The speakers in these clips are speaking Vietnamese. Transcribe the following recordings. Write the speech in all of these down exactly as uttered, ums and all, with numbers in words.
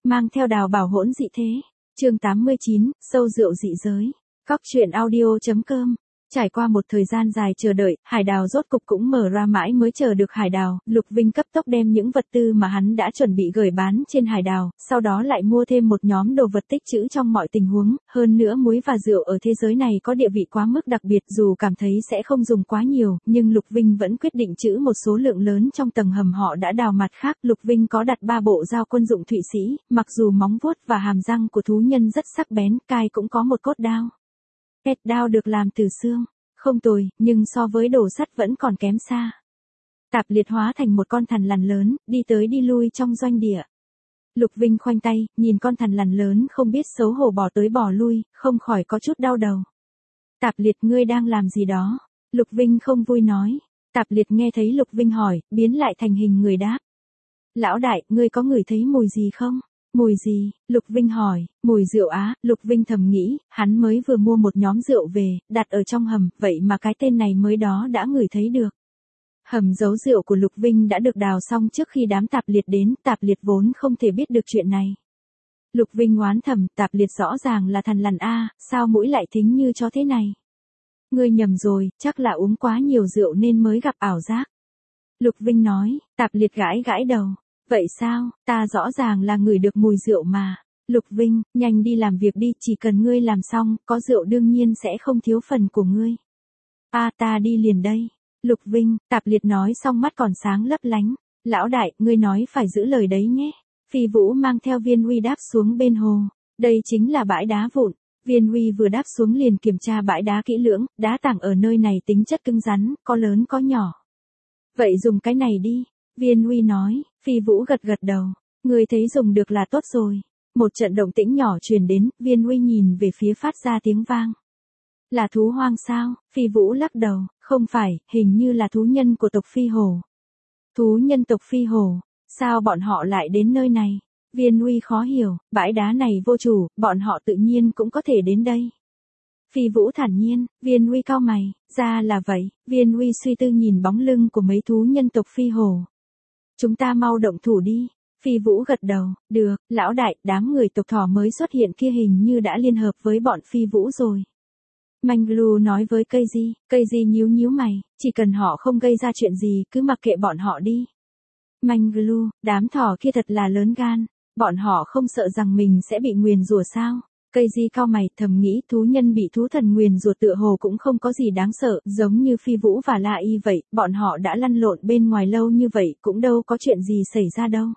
mang theo đào bảo hỗn dị thế. Chương tám mươi chín, sâu rượu dị giới. Cóc truyện audio chấm com. Trải qua một thời gian dài chờ đợi, hải đào rốt cục cũng mở ra mãi mới chờ được hải đào. Lục Vinh cấp tốc đem những vật tư mà hắn đã chuẩn bị gửi bán trên hải đào, sau đó lại mua thêm một nhóm đồ vật tích trữ trong mọi tình huống. Hơn nữa muối và rượu ở thế giới này có địa vị quá mức đặc biệt, dù cảm thấy sẽ không dùng quá nhiều, nhưng Lục Vinh vẫn quyết định trữ một số lượng lớn trong tầng hầm họ đã đào. Mặt khác, Lục Vinh có đặt ba bộ dao quân dụng Thụy Sĩ, mặc dù móng vuốt và hàm răng của thú nhân rất sắc bén, cai cũng có một cốt đao. Két đao được làm từ xương, không tồi, nhưng so với đồ sắt vẫn còn kém xa. Tạp liệt hóa thành một con thằn lằn lớn, đi tới đi lui trong doanh địa. Lục Vinh khoanh tay, nhìn con thằn lằn lớn không biết xấu hổ bỏ tới bỏ lui, không khỏi có chút đau đầu. Tạp liệt, ngươi đang làm gì đó? Lục Vinh không vui nói. Tạp liệt nghe thấy Lục Vinh hỏi, biến lại thành hình người đáp. Lão đại, ngươi có ngửi thấy mùi gì không? Mùi gì? Lục Vinh hỏi. Mùi rượu á. Lục Vinh thầm nghĩ, hắn mới vừa mua một nhóm rượu về, đặt ở trong hầm, vậy mà cái tên này mới đó đã ngửi thấy được. Hầm giấu rượu của Lục Vinh đã được đào xong trước khi đám tạp liệt đến, tạp liệt vốn không thể biết được chuyện này. Lục Vinh oán thầm, tạp liệt rõ ràng là thằn lằn a, sao mũi lại thính như chó thế này? Ngươi nhầm rồi, chắc là uống quá nhiều rượu nên mới gặp ảo giác. Lục Vinh nói. Tạp liệt gãi gãi đầu. Vậy sao, ta rõ ràng là ngửi được mùi rượu mà. Lục Vinh, nhanh đi làm việc đi, chỉ cần ngươi làm xong, có rượu đương nhiên sẽ không thiếu phần của ngươi. A à, ta đi liền đây. Lục Vinh, tạp liệt nói xong mắt còn sáng lấp lánh. Lão đại, ngươi nói phải giữ lời đấy nhé. Phi Vũ mang theo Viên Huy đáp xuống bên hồ. Đây chính là bãi đá vụn. Viên Huy vừa đáp xuống liền kiểm tra bãi đá kỹ lưỡng, đá tảng ở nơi này tính chất cứng rắn, có lớn có nhỏ. Vậy dùng cái này đi. Viên Huy nói. Phi Vũ gật gật đầu. Người thấy dùng được là tốt rồi. Một trận động tĩnh nhỏ truyền đến, Viên Huy nhìn về phía phát ra tiếng vang. Là thú hoang sao? Phi Vũ lắc đầu. Không phải, hình như là thú nhân của tộc Phi Hổ. Thú nhân tộc Phi Hổ? Sao bọn họ lại đến nơi này? Viên Huy khó hiểu, bãi đá này vô chủ, bọn họ tự nhiên cũng có thể đến đây. Phi Vũ thản nhiên. Viên Huy cau mày. Ra là vậy. Viên Huy suy tư nhìn bóng lưng của mấy thú nhân tộc Phi Hổ. Chúng ta mau động thủ đi. Phi Vũ gật đầu. Được, lão đại, đám người tộc thỏ mới xuất hiện kia hình như đã liên hợp với bọn Phi Vũ rồi. Manglu nói với cây di. Cây di nhíu nhíu mày. Chỉ cần họ không gây ra chuyện gì, cứ mặc kệ bọn họ đi. Manglu, đám thỏ kia thật là lớn gan. Bọn họ không sợ rằng mình sẽ bị nguyền rủa sao? Cây di cau mày, thầm nghĩ thú nhân bị thú thần nguyền rủa tựa hồ cũng không có gì đáng sợ, giống như Phi Vũ và La Y vậy, bọn họ đã lăn lộn bên ngoài lâu như vậy, cũng đâu có chuyện gì xảy ra đâu.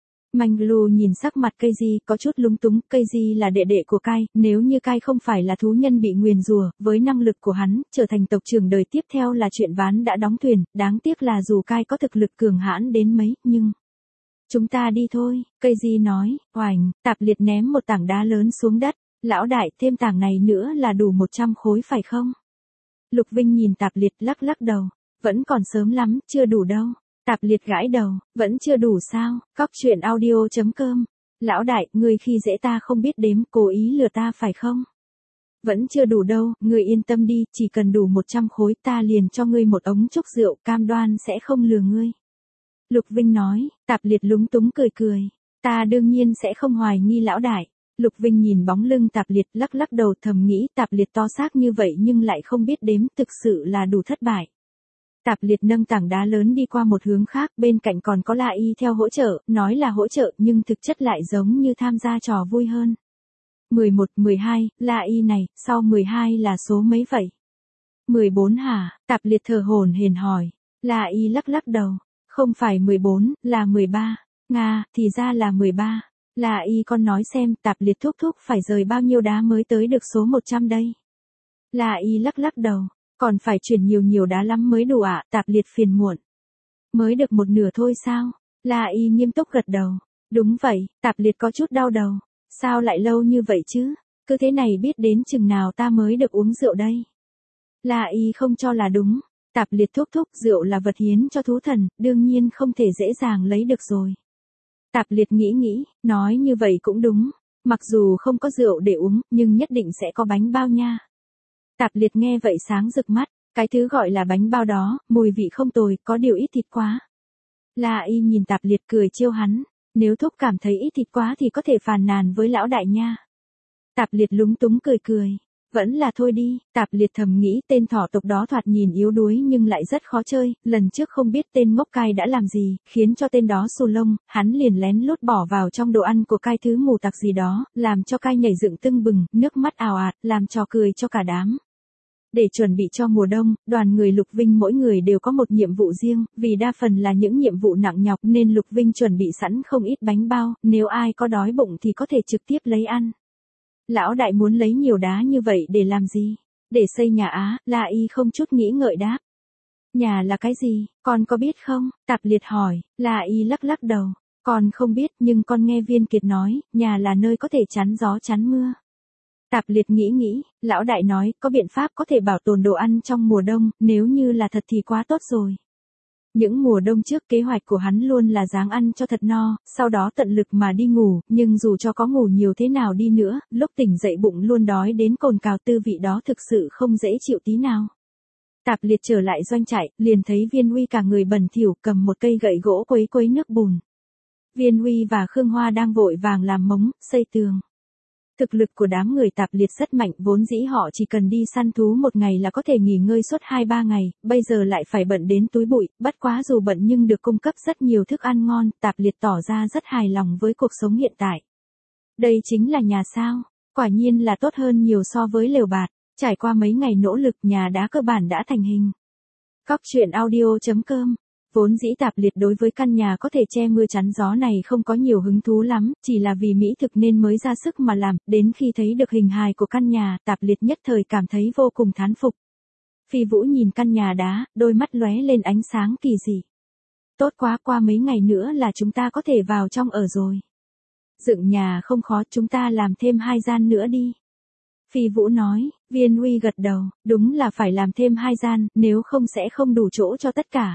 Manglu nhìn sắc mặt cây di có chút lúng túng, cây di là đệ đệ của Kai, nếu như Kai không phải là thú nhân bị nguyền rủa, với năng lực của hắn, trở thành tộc trưởng đời tiếp theo là chuyện ván đã đóng thuyền, đáng tiếc là dù Kai có thực lực cường hãn đến mấy, nhưng... Chúng ta đi thôi, cây di nói. Oành, tạp liệt ném một tảng đá lớn xuống đất. Lão đại, thêm tảng này nữa là đủ một trăm khối phải không? Lục Vinh nhìn tạp liệt lắc lắc đầu. Vẫn còn sớm lắm, chưa đủ đâu. Tạp liệt gãi đầu. Vẫn chưa đủ sao? Cóc truyện audio chấm com. Lão đại, người khi dễ ta không biết đếm, cố ý lừa ta phải không? Vẫn chưa đủ đâu, người yên tâm đi, chỉ cần đủ một trăm khối ta liền cho ngươi một ống trúc rượu, cam đoan sẽ không lừa ngươi. Lục Vinh nói. Tạp liệt lúng túng cười cười. Ta đương nhiên sẽ không hoài nghi lão đại. Lục Vinh nhìn bóng lưng tạp liệt lắc lắc đầu, thầm nghĩ tạp liệt to xác như vậy nhưng lại không biết đếm, thực sự là đủ thất bại. Tạp liệt nâng tảng đá lớn đi qua một hướng khác, bên cạnh còn có La Y theo hỗ trợ, nói là hỗ trợ nhưng thực chất lại giống như tham gia trò vui hơn. mười một, mười hai, La Y này, sau mười hai là số mấy vậy? mười bốn hả? Tạp liệt thở hổn hển hỏi. La Y lắc lắc đầu. Không phải mười bốn, là mười ba. Nga, thì ra là mười ba. La Y con nói xem, tạp liệt thúc thúc phải rời bao nhiêu đá mới tới được số một trăm đây? La Y lắc lắc đầu. Còn phải chuyển nhiều nhiều đá lắm mới đủ ạ, à? Tạp liệt phiền muộn. Mới được một nửa thôi sao? La Y nghiêm túc gật đầu. Đúng vậy, tạp liệt có chút đau đầu. Sao lại lâu như vậy chứ? Cứ thế này biết đến chừng nào ta mới được uống rượu đây? La Y không cho là đúng. Tạp liệt thúc thúc, rượu là vật hiến cho thú thần, đương nhiên không thể dễ dàng lấy được rồi. Tạp liệt nghĩ nghĩ, nói như vậy cũng đúng. Mặc dù không có rượu để uống, nhưng nhất định sẽ có bánh bao nha. Tạp liệt nghe vậy sáng rực mắt. Cái thứ gọi là bánh bao đó, mùi vị không tồi, có điều ít thịt quá. La Y nhìn tạp liệt cười trêu hắn. Nếu thúc cảm thấy ít thịt quá thì có thể phàn nàn với lão đại nha. Tạp Liệt lúng túng cười cười. Vẫn là thôi đi, Tạp Liệt thầm nghĩ tên thỏ tộc đó thoạt nhìn yếu đuối nhưng lại rất khó chơi, lần trước không biết tên ngốc cai đã làm gì, khiến cho tên đó xù lông, hắn liền lén lút bỏ vào trong đồ ăn của cai thứ mù tặc gì đó, làm cho cai nhảy dựng tưng bừng, nước mắt ào ạt, làm trò cười cho cả đám. Để chuẩn bị cho mùa đông, đoàn người Lục Vinh mỗi người đều có một nhiệm vụ riêng, vì đa phần là những nhiệm vụ nặng nhọc nên Lục Vinh chuẩn bị sẵn không ít bánh bao, nếu ai có đói bụng thì có thể trực tiếp lấy ăn. Lão đại muốn lấy nhiều đá như vậy để làm gì? Để xây nhà á, La Y không chút nghĩ ngợi đáp. Nhà là cái gì, con có biết không? Tạp Liệt hỏi, La Y lắc lắc đầu. Con không biết nhưng con nghe Viên Kiệt nói, nhà là nơi có thể chắn gió chắn mưa. Tạp Liệt nghĩ nghĩ, lão đại nói, có biện pháp có thể bảo tồn đồ ăn trong mùa đông, nếu như là thật thì quá tốt rồi. Những mùa đông trước kế hoạch của hắn luôn là ráng ăn cho thật no, sau đó tận lực mà đi ngủ, nhưng dù cho có ngủ nhiều thế nào đi nữa, lúc tỉnh dậy bụng luôn đói đến cồn cào, tư vị đó thực sự không dễ chịu tí nào. Tạp Liệt trở lại doanh trại, liền thấy Viên Uy cả người bẩn thỉu cầm một cây gậy gỗ quấy quấy nước bùn. Viên Uy và Khương Hoa đang vội vàng làm mống, xây tường. Thực lực của đám người Tạp Liệt rất mạnh, vốn dĩ họ chỉ cần đi săn thú một ngày là có thể nghỉ ngơi suốt hai ba ngày, bây giờ lại phải bận đến túi bụi, bất quá dù bận nhưng được cung cấp rất nhiều thức ăn ngon, Tạp Liệt tỏ ra rất hài lòng với cuộc sống hiện tại. Đây chính là nhà sao, quả nhiên là tốt hơn nhiều so với lều bạt, trải qua mấy ngày nỗ lực nhà đá cơ bản đã thành hình. Cóc truyện audio chấm com. Vốn dĩ Tạp Liệt đối với căn nhà có thể che mưa chắn gió này không có nhiều hứng thú lắm, chỉ là vì mỹ thực nên mới ra sức mà làm, đến khi thấy được hình hài của căn nhà, Tạp Liệt nhất thời cảm thấy vô cùng thán phục. Phi Vũ nhìn căn nhà đá, đôi mắt lóe lên ánh sáng kỳ dị. Tốt quá, qua mấy ngày nữa là chúng ta có thể vào trong ở rồi. Dựng nhà không khó, chúng ta làm thêm hai gian nữa đi. Phi Vũ nói, Viên Uy gật đầu, đúng là phải làm thêm hai gian, nếu không sẽ không đủ chỗ cho tất cả.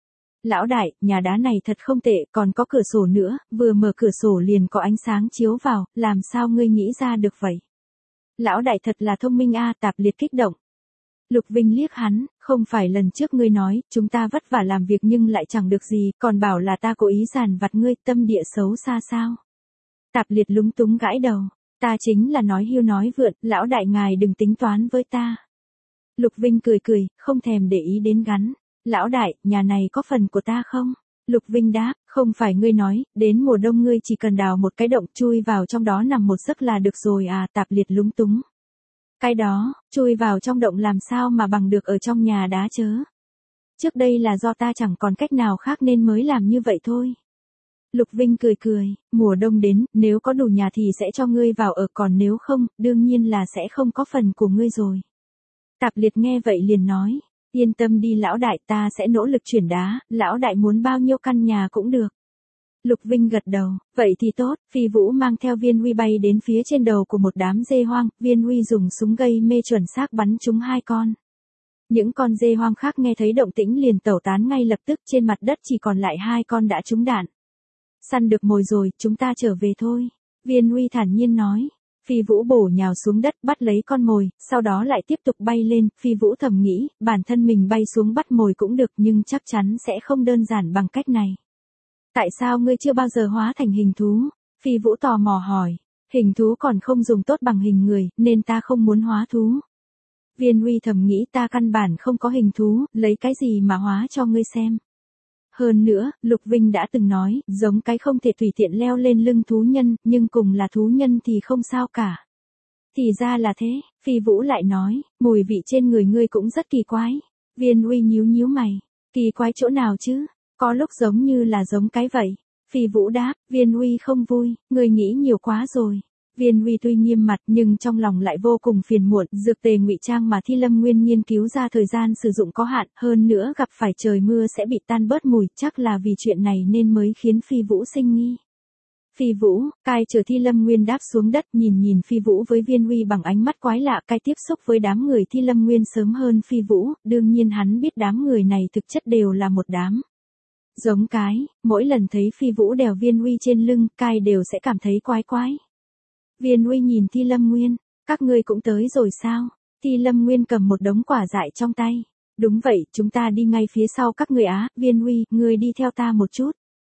Lão đại, nhà đá này thật không tệ, còn có cửa sổ nữa, vừa mở cửa sổ liền có ánh sáng chiếu vào, làm sao ngươi nghĩ ra được vậy? Lão đại thật là thông minh a, Tạp Liệt kích động. Lục Vinh liếc hắn, không phải lần trước ngươi nói, chúng ta vất vả làm việc nhưng lại chẳng được gì, còn bảo là ta cố ý giàn vặt ngươi, tâm địa xấu xa sao? Tạp Liệt lúng túng gãi đầu, ta chính là nói hưu nói vượn, lão đại ngài đừng tính toán với ta. Lục Vinh cười cười, không thèm để ý đến gắn. Lão đại, nhà này có phần của ta không? Lục Vinh đáp, không phải ngươi nói, đến mùa đông ngươi chỉ cần đào một cái động chui vào trong đó nằm một giấc là được rồi à, Tạp Liệt lúng túng. Cái đó, chui vào trong động làm sao mà bằng được ở trong nhà đá chớ? Trước đây là do ta chẳng còn cách nào khác nên mới làm như vậy thôi. Lục Vinh cười cười, mùa đông đến, nếu có đủ nhà thì sẽ cho ngươi vào ở, còn nếu không, đương nhiên là sẽ không có phần của ngươi rồi. Tạp Liệt nghe vậy liền nói. Yên tâm đi lão đại, ta sẽ nỗ lực chuyển đá, lão đại muốn bao nhiêu căn nhà cũng được. Lục Vinh gật đầu, vậy thì tốt, Phi Vũ mang theo Viên Uy bay đến phía trên đầu của một đám dê hoang, Viên Uy dùng súng gây mê chuẩn xác bắn trúng hai con. Những con dê hoang khác nghe thấy động tĩnh liền tẩu tán ngay lập tức, trên mặt đất chỉ còn lại hai con đã trúng đạn. Săn được mồi rồi, chúng ta trở về thôi. Viên Uy thản nhiên nói. Phi Vũ bổ nhào xuống đất bắt lấy con mồi, sau đó lại tiếp tục bay lên, Phi Vũ thầm nghĩ, bản thân mình bay xuống bắt mồi cũng được nhưng chắc chắn sẽ không đơn giản bằng cách này. Tại sao ngươi chưa bao giờ hóa thành hình thú? Phi Vũ tò mò hỏi, hình thú còn không dùng tốt bằng hình người, nên ta không muốn hóa thú. Viên Uy thầm nghĩ ta căn bản không có hình thú, lấy cái gì mà hóa cho ngươi xem. Hơn nữa, Lục Vinh đã từng nói, giống cái không thể tùy tiện leo lên lưng thú nhân, nhưng cùng là thú nhân thì không sao cả. Thì ra là thế, Phi Vũ lại nói, mùi vị trên người ngươi cũng rất kỳ quái. Viên Uy nhíu nhíu mày, kỳ quái chỗ nào chứ, có lúc giống như là giống cái vậy. Phi Vũ đáp, Viên Uy không vui, ngươi nghĩ nhiều quá rồi. Viên Uy tuy nghiêm mặt nhưng trong lòng lại vô cùng phiền muộn, dược tề ngụy trang mà Thi Lâm Nguyên nghiên cứu ra thời gian sử dụng có hạn, hơn nữa gặp phải trời mưa sẽ bị tan bớt mùi, chắc là vì chuyện này nên mới khiến Phi Vũ sinh nghi. Phi Vũ, cai chờ Thi Lâm Nguyên đáp xuống đất, nhìn nhìn Phi Vũ với Viên Uy bằng ánh mắt quái lạ, cai tiếp xúc với đám người Thi Lâm Nguyên sớm hơn Phi Vũ, đương nhiên hắn biết đám người này thực chất đều là một đám giống cái, mỗi lần thấy Phi Vũ đèo Viên Uy trên lưng, cai đều sẽ cảm thấy quái quái. Viên Uy nhìn Thi Lâm Nguyên, các ngươi cũng tới rồi sao? Thi Lâm Nguyên cầm một đống quả dại trong tay. Đúng vậy, chúng ta đi ngay phía sau các ngươi á, Viên Uy, ngươi đi theo ta một chút.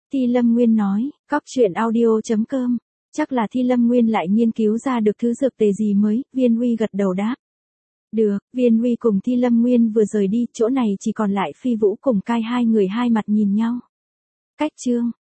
Thi Lâm Nguyên nói, cóc truyện audio.com. Chắc là Thi Lâm Nguyên lại nghiên cứu ra được thứ dược tề gì mới, Viên Huy gật đầu đáp. Được, Viên Huy cùng Thi Lâm Nguyên vừa rời đi, chỗ này chỉ còn lại Phi Vũ cùng Cai hai người hai mặt nhìn nhau. Cách chương